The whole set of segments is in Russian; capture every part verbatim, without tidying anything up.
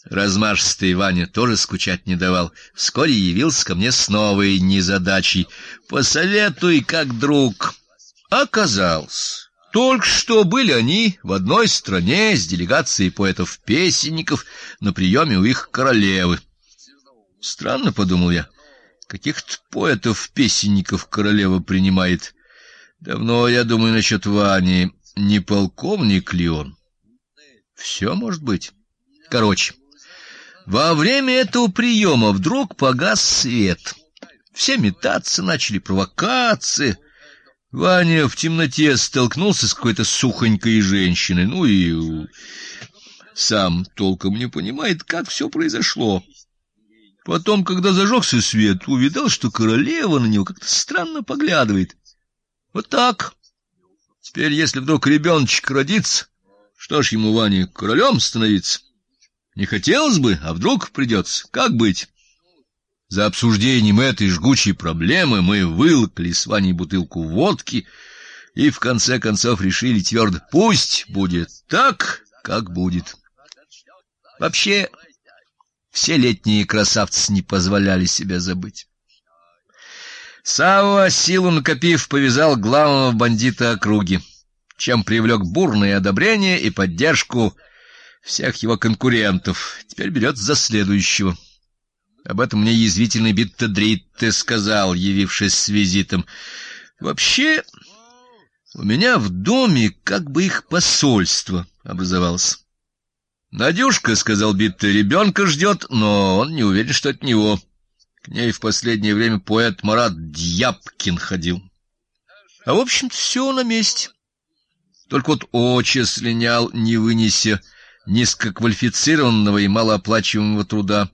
Размашистый Ваня тоже скучать не давал. Вскоре явился ко мне с новой незадачей: посоветуй, как друг. Оказалось, только что были они в одной стране с делегацией поэтов-песенников на приеме у их королевы. Странно, подумал я, каких-то поэтов-песенников королева принимает. Давно я думаю насчет Вани, не полковник ли он? Все может быть. Короче, во время этого приема вдруг погас свет. Все метаться начали, провокации. Ваня в темноте столкнулся с какой-то сухонькой женщиной, ну и сам толком не понимает, как все произошло. Потом, когда зажегся свет, увидал, что королева на него как-то странно поглядывает. Вот так. Теперь, если вдруг ребеночек родится, что ж ему, Ване, королем становиться? Не хотелось бы, а вдруг придется. Как быть? За обсуждением этой жгучей проблемы мы вылокали с Ваней бутылку водки и в конце концов решили твердо: пусть будет так, как будет. Вообще, все летние красавцы не позволяли себя забыть. Савва, силу накопив, повязал главного бандита округи, чем привлек бурное одобрение и поддержку всех его конкурентов. Теперь берется за следующего. Об этом мне язвительный Битте-Дритте сказал, явившись с визитом. Вообще, у меня в доме как бы их посольство образовалось. Надюшка, сказал Битте, ребенка ждет, но он не уверен, что от него. К ней в последнее время поэт Марат Дьяпкин ходил. А в общем-то все на месте. Только вот отче слинял, не вынеся низкоквалифицированного и малооплачиваемого труда.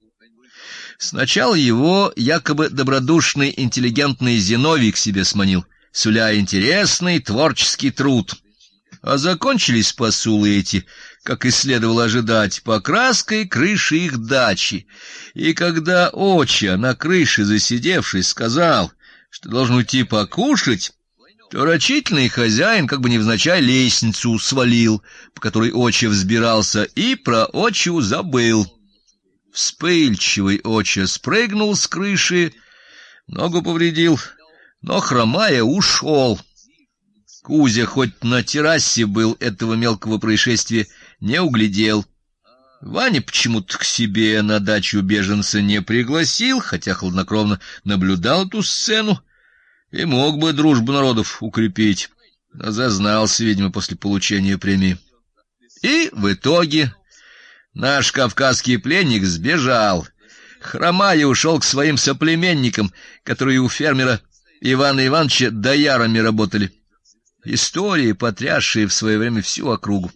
Сначала его якобы добродушный, интеллигентный Зиновий к себе сманил, суля интересный творческий труд. А закончились посулы эти, как и следовало ожидать, покраской крыши их дачи. И когда отче на крыше засидевшись сказал, что должен уйти покушать, то рачительный хозяин как бы невзначай лестницу свалил, по которой отче взбирался, и про отчу забыл. Вспыльчивый отче спрыгнул с крыши, ногу повредил, но, хромая, ушел. Кузя хоть на террасе был, этого мелкого происшествия не углядел. Ваня почему-то к себе на дачу беженца не пригласил, хотя хладнокровно наблюдал эту сцену и мог бы дружбу народов укрепить, но зазнался, видимо, после получения премии. И в итоге наш кавказский пленник сбежал, хромая ушел к своим соплеменникам, которые у фермера Ивана Ивановича доярами работали. Истории, потрясшие в свое время всю округу.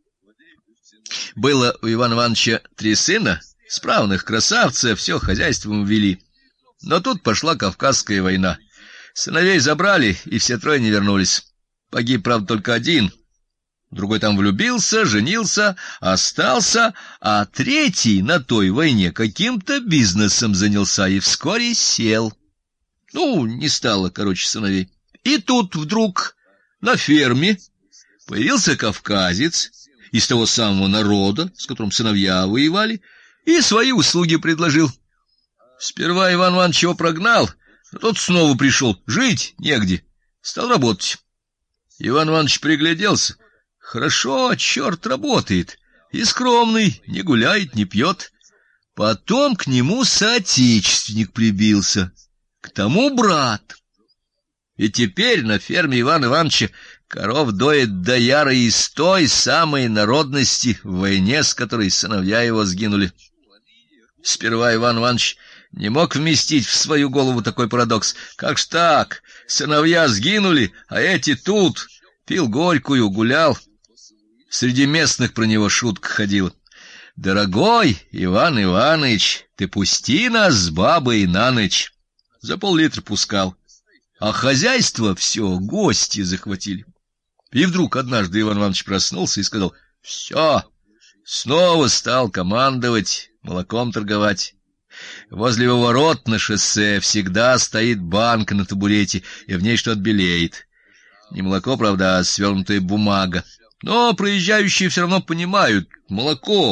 Было у Ивана Ивановича три сына, справных красавцев, все хозяйством вели. Но тут пошла Кавказская война. Сыновей забрали, и все трое не вернулись. Погиб, правда, только один. Другой там влюбился, женился, остался, а третий на той войне каким-то бизнесом занялся и вскоре сел. Ну, не стало, короче, сыновей. И тут вдруг на ферме появился кавказец из того самого народа, с которым сыновья воевали, и свои услуги предложил. Сперва Иван Иванович его прогнал, но тот снова пришел, жить негде, стал работать. Иван Иванович пригляделся. Хорошо, черт работает, и скромный, не гуляет, не пьет. Потом к нему соотечественник прибился, к тому брат. И теперь на ферме Ивана Ивановича коров доит дояра из той самой народности, в войне с которой сыновья его сгинули. Сперва Иван Иванович не мог вместить в свою голову такой парадокс. Как ж так? Сыновья сгинули, а эти тут. Пил горькую, гулял. Среди местных про него шутка ходила. Дорогой Иван Иванович, ты пусти нас с бабой на ночь. За пол-литра пускал. А хозяйство все гости захватили. И вдруг однажды Иван Иванович проснулся и сказал: «Все, снова стал командовать, молоком торговать. Возле его ворот на шоссе всегда стоит банка на табурете, и в ней что-то белеет. Не молоко, правда, а свернутая бумага. Но проезжающие все равно понимают: молоко.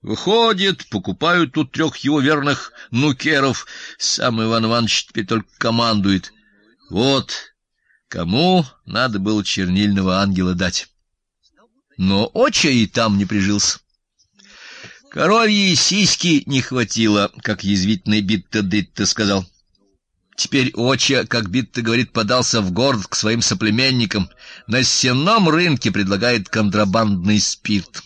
Выходит, покупают тут трех его верных нукеров. Сам Иван Иванович теперь только командует. Вот кому надо было чернильного ангела дать. Но Оча и там не прижился. Коровьи сиськи не хватило, как язвительный Битта-Дитта сказал. Теперь Оча, как Битта говорит, подался в город к своим соплеменникам. На сенном рынке предлагает контрабандный спирт.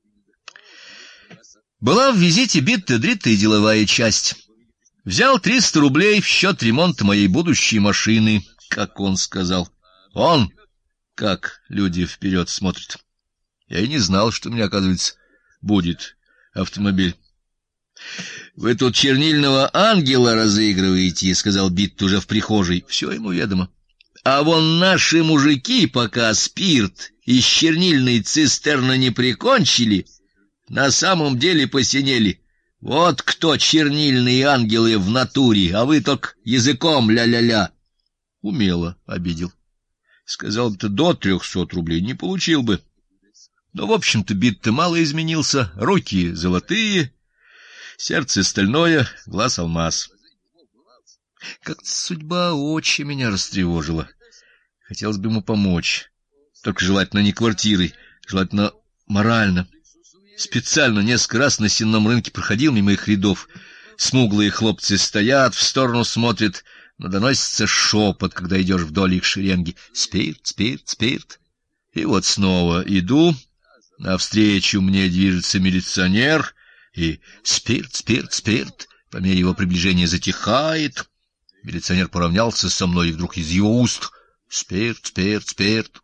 Была в визите Битта-Дритта и деловая часть. Взял триста рублей в счет ремонта моей будущей машины, как он сказал. Он, как люди вперед смотрят. Я и не знал, что у меня, оказывается, будет автомобиль. — Вы тут чернильного ангела разыгрываете, — сказал Битт уже в прихожей. Все ему ведомо. А вон наши мужики, пока спирт из чернильной цистерны не прикончили, на самом деле посинели. Вот кто чернильные ангелы в натуре, а вы только языком ля-ля-ля. Умело обидел. Сказал бы, до трехсот рублей не получил бы. Но, в общем-то, Битта мало изменился. Руки золотые, сердце стальное, глаз алмаз. Как-то судьба очень меня растревожила. Хотелось бы ему помочь. Только желательно не квартирой, желательно морально. Специально несколько раз на сенном рынке проходил мимо их рядов. Смуглые хлопцы стоят, в сторону смотрят, но доносится шепот, когда идешь вдоль их шеренги. Спирт, спирт, спирт. И вот снова иду, навстречу мне движется милиционер, и спирт, спирт, спирт. По мере его приближения затихает. Милиционер поравнялся со мной, и вдруг из его уст спирт, спирт, спирт.